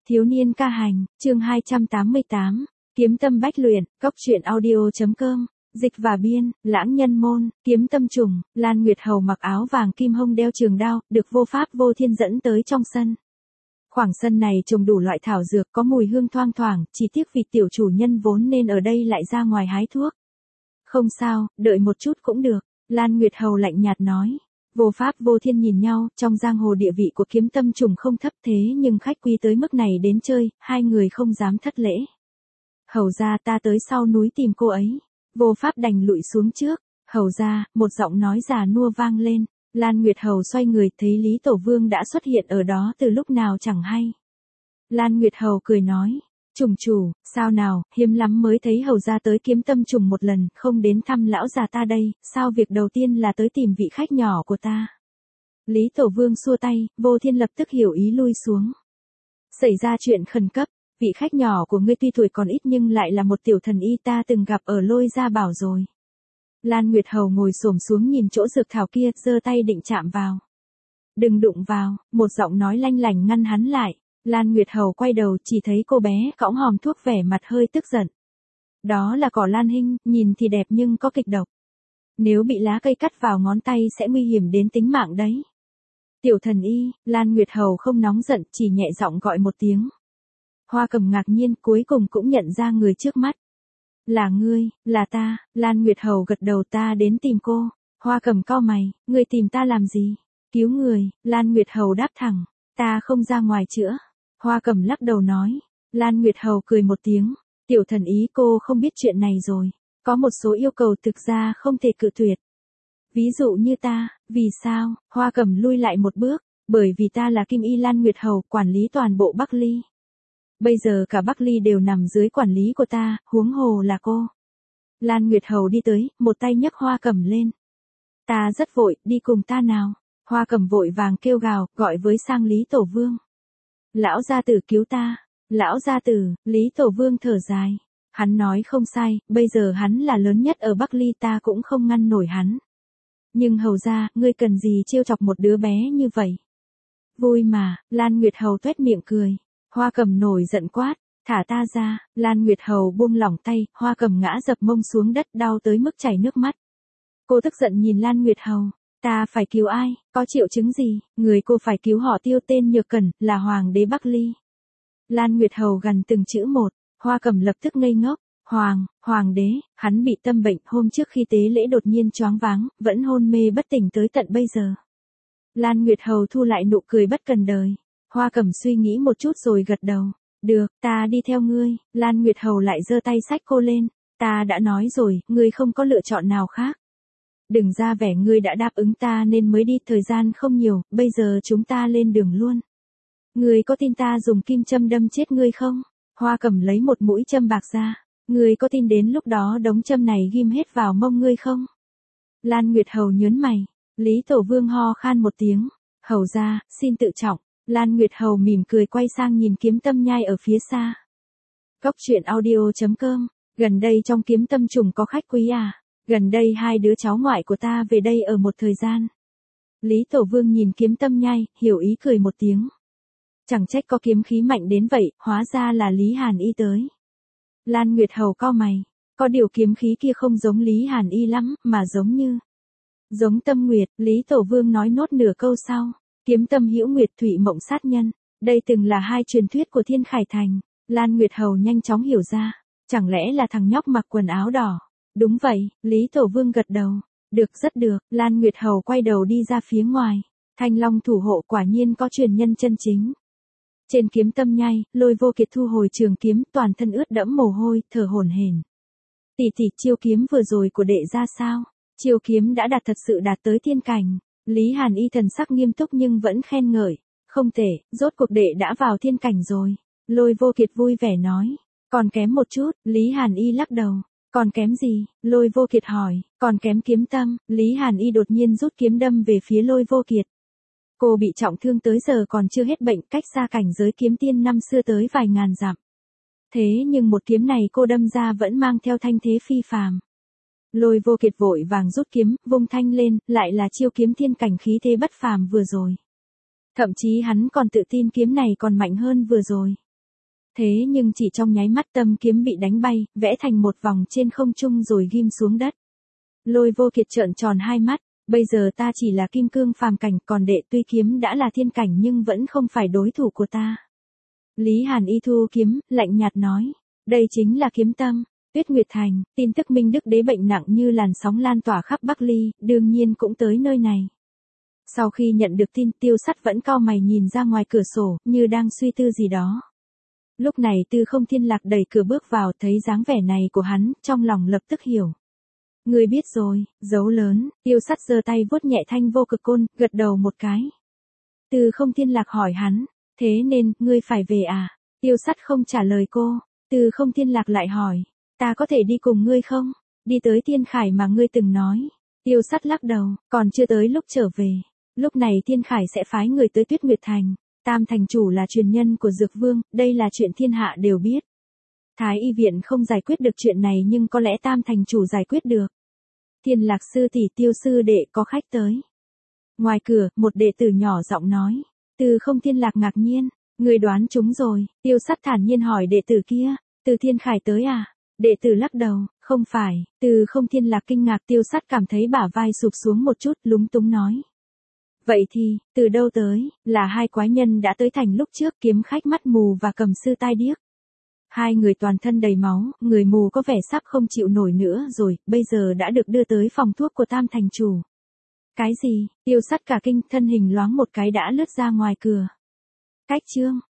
Thiếu niên ca hành, chương 288, kiếm tâm bách luyện, cóc truyện audio.com, dịch và biên, lãng nhân môn, kiếm tâm trùng, Lan Nguyệt Hầu mặc áo vàng kim hông đeo trường đao, được vô pháp vô thiên dẫn tới trong sân. Khoảng sân này trồng đủ loại thảo dược có mùi hương thoang thoảng, chỉ tiếc vì tiểu chủ nhân vốn nên ở đây lại ra ngoài hái thuốc. Không sao, đợi một chút cũng được, Lan Nguyệt Hầu lạnh nhạt nói. Vô pháp vô thiên nhìn nhau, trong giang hồ địa vị của kiếm tâm trùng không thấp thế nhưng khách quý tới mức này đến chơi, hai người không dám thất lễ. Hầu ra ta tới sau núi tìm cô ấy. Vô pháp đành lụi xuống trước. Hầu ra, một giọng nói già nua vang lên. Lan Nguyệt Hầu xoay người thấy Lý Tổ Vương đã xuất hiện ở đó từ lúc nào chẳng hay. Lan Nguyệt Hầu cười nói. Trùng chủ, sao nào, hiếm lắm mới thấy hầu ra tới kiếm tâm trùng một lần, không đến thăm lão già ta đây, sao việc đầu tiên là tới tìm vị khách nhỏ của ta. Lý Tổ Vương xua tay, vô thiên lập tức hiểu ý lui xuống. Xảy ra chuyện khẩn cấp, vị khách nhỏ của ngươi tuy tuổi còn ít nhưng lại là một tiểu thần y ta từng gặp ở Lôi Gia Bảo rồi. Lan Nguyệt Hầu ngồi xổm xuống nhìn chỗ dược thảo kia, giơ tay định chạm vào. Đừng đụng vào, một giọng nói lanh lảnh ngăn hắn lại. Lan Nguyệt Hầu quay đầu chỉ thấy cô bé cõng hòm thuốc vẻ mặt hơi tức giận. Đó là cỏ lan hinh, nhìn thì đẹp nhưng có kịch độc. Nếu bị lá cây cắt vào ngón tay sẽ nguy hiểm đến tính mạng đấy. Tiểu thần y, Lan Nguyệt Hầu không nóng giận, chỉ nhẹ giọng gọi một tiếng. Hoa Cầm ngạc nhiên cuối cùng cũng nhận ra người trước mắt. Là ngươi, là ta, Lan Nguyệt Hầu gật đầu, ta đến tìm cô. Hoa Cầm cau mày, ngươi tìm ta làm gì? Cứu người, Lan Nguyệt Hầu đáp thẳng, ta không ra ngoài chữa. Hoa Cầm lắc đầu nói. Lan Nguyệt Hầu cười một tiếng. Tiểu thần ý cô không biết chuyện này rồi. Có một số yêu cầu thực ra không thể cự tuyệt. Ví dụ như ta, vì sao? Hoa Cầm lui lại một bước. Bởi vì ta là Kim Y Lan Nguyệt Hầu, quản lý toàn bộ Bắc Ly. Bây giờ cả Bắc Ly đều nằm dưới quản lý của ta, huống hồ là cô. Lan Nguyệt Hầu đi tới, một tay nhấc Hoa Cầm lên. Ta rất vội, đi cùng ta nào. Hoa Cầm vội vàng kêu gào, gọi với sang Lý Tổ Vương. Lão gia tử cứu ta. Lão gia tử, Lý Tổ Vương thở dài. Hắn nói không sai, bây giờ hắn là lớn nhất ở Bắc Ly, ta cũng không ngăn nổi hắn. Nhưng hầu ra, ngươi cần gì trêu chọc một đứa bé như vậy? Vui mà, Lan Nguyệt Hầu tuét miệng cười. Hoa Cầm nổi giận quát, thả ta ra. Lan Nguyệt Hầu buông lỏng tay, Hoa Cầm ngã dập mông xuống đất đau tới mức chảy nước mắt. Cô tức giận nhìn Lan Nguyệt Hầu. Ta phải cứu ai, có triệu chứng gì, người cô phải cứu họ Tiêu tên Nhược Cẩn, là hoàng đế Bắc Ly. Lan Nguyệt Hầu gằn từng chữ một, Hoa Cầm lập tức ngây ngốc, hoàng đế, hắn bị tâm bệnh, hôm trước khi tế lễ đột nhiên choáng váng, vẫn hôn mê bất tỉnh tới tận bây giờ. Lan Nguyệt Hầu thu lại nụ cười bất cần đời, Hoa Cầm suy nghĩ một chút rồi gật đầu, được, ta đi theo ngươi. Lan Nguyệt Hầu lại giơ tay xách cô lên, ta đã nói rồi, ngươi không có lựa chọn nào khác. Đừng ra vẻ ngươi đã đáp ứng ta nên mới đi, thời gian không nhiều, bây giờ chúng ta lên đường luôn. Ngươi có tin ta dùng kim châm đâm chết ngươi không? Hoa Cầm lấy một mũi châm bạc ra. Ngươi có tin đến lúc đó đống châm này ghim hết vào mông ngươi không? Lan Nguyệt Hầu nhớn mày. Lý Tổ Vương ho khan một tiếng. Hầu ra, xin tự trọng. Lan Nguyệt Hầu mỉm cười quay sang nhìn kiếm tâm nhai ở phía xa. Cóc truyện audio.com. Gần đây trong kiếm tâm trùng có khách quý à? Gần đây hai đứa cháu ngoại của ta về đây ở một thời gian. Lý Tổ Vương nhìn kiếm tâm nhai, hiểu ý cười một tiếng. Chẳng trách có kiếm khí mạnh đến vậy, hóa ra là Lý Hàn Y tới. Lan Nguyệt Hầu cau mày, có điều kiếm khí kia không giống Lý Hàn Y lắm, mà giống Tâm Nguyệt. Lý Tổ Vương nói nốt nửa câu sau, kiếm tâm hữu nguyệt, thủy mộng sát nhân. Đây từng là hai truyền thuyết của Thiên Khải Thành. Lan Nguyệt Hầu nhanh chóng hiểu ra, chẳng lẽ là thằng nhóc mặc quần áo đỏ. Đúng vậy, Lý Tổ Vương gật đầu. Được, rất được. Lan Nguyệt Hầu quay đầu đi ra phía ngoài. Thanh Long thủ hộ quả nhiên có truyền nhân chân chính. Trên kiếm tâm nhai, Lôi Vô Kiệt thu hồi trường kiếm, toàn thân ướt đẫm mồ hôi, thở hổn hển. Tỷ tỷ, chiêu kiếm vừa rồi của đệ ra sao? Chiêu kiếm đã thật sự đạt tới thiên cảnh. Lý Hàn Y thần sắc nghiêm túc nhưng vẫn khen ngợi. Không thể, rốt cuộc đệ đã vào thiên cảnh rồi. Lôi Vô Kiệt vui vẻ nói. Còn kém một chút. Lý Hàn Y lắc đầu. Còn kém gì? Lôi Vô Kiệt hỏi. Còn kém kiếm tâm. Lý Hàn Y đột nhiên rút kiếm đâm về phía Lôi Vô Kiệt. Cô bị trọng thương tới giờ còn chưa hết bệnh, cách xa cảnh giới kiếm tiên năm xưa tới vài ngàn dặm. Thế nhưng một kiếm này cô đâm ra vẫn mang theo thanh thế phi phàm. Lôi Vô Kiệt vội vàng rút kiếm, vung thanh lên, lại là chiêu kiếm thiên cảnh khí thế bất phàm vừa rồi. Thậm chí hắn còn tự tin kiếm này còn mạnh hơn vừa rồi. Thế nhưng chỉ trong nháy mắt tâm kiếm bị đánh bay, vẽ thành một vòng trên không trung rồi ghim xuống đất. Lôi Vô Kiệt trợn tròn hai mắt, bây giờ ta chỉ là kim cương phàm cảnh, còn đệ tuy kiếm đã là thiên cảnh nhưng vẫn không phải đối thủ của ta. Lý Hàn Y thu kiếm, lạnh nhạt nói, đây chính là kiếm tâm. Tuyết Nguyệt Thành, tin tức Minh Đức Đế bệnh nặng như làn sóng lan tỏa khắp Bắc Ly, đương nhiên cũng tới nơi này. Sau khi nhận được tin, Tiêu Sắt vẫn cau mày nhìn ra ngoài cửa sổ, như đang suy tư gì đó. Lúc này Tư Không Thiên Lạc đẩy cửa bước vào, thấy dáng vẻ này của hắn, trong lòng lập tức hiểu. Ngươi biết rồi, dấu lớn. Tiêu Sắt giơ tay vuốt nhẹ thanh vô cực côn, gật đầu một cái. Tư Không Thiên Lạc hỏi hắn, thế nên, ngươi phải về à? Tiêu Sắt không trả lời cô. Tư Không Thiên Lạc lại hỏi, ta có thể đi cùng ngươi không? Đi tới Thiên Khải mà ngươi từng nói. Tiêu Sắt lắc đầu, còn chưa tới lúc trở về. Lúc này Thiên Khải sẽ phái người tới Tuyết Nguyệt Thành. Tam thành chủ là truyền nhân của Dược Vương, đây là chuyện thiên hạ đều biết. Thái y viện không giải quyết được chuyện này nhưng có lẽ Tam thành chủ giải quyết được. Thiên Lạc sư tỷ, Tiêu sư đệ có khách tới. Ngoài cửa, một đệ tử nhỏ giọng nói. Tư Không Thiên Lạc ngạc nhiên, người đoán chúng rồi. Tiêu Sắt thản nhiên hỏi đệ tử kia, Từ Thiên Khải tới à? Đệ tử lắc đầu, không phải. Tư Không Thiên Lạc kinh ngạc. Tiêu Sắt cảm thấy bả vai sụp xuống một chút, lúng túng nói. Vậy thì, từ đâu tới? Là hai quái nhân đã tới thành lúc trước, kiếm khách mắt mù và cầm sư tai điếc. Hai người toàn thân đầy máu, người mù có vẻ sắp không chịu nổi nữa rồi, bây giờ đã được đưa tới phòng thuốc của Tam thành chủ. Cái gì? Tiêu Sắt cả kinh, thân hình loáng một cái đã lướt ra ngoài cửa. Cách chương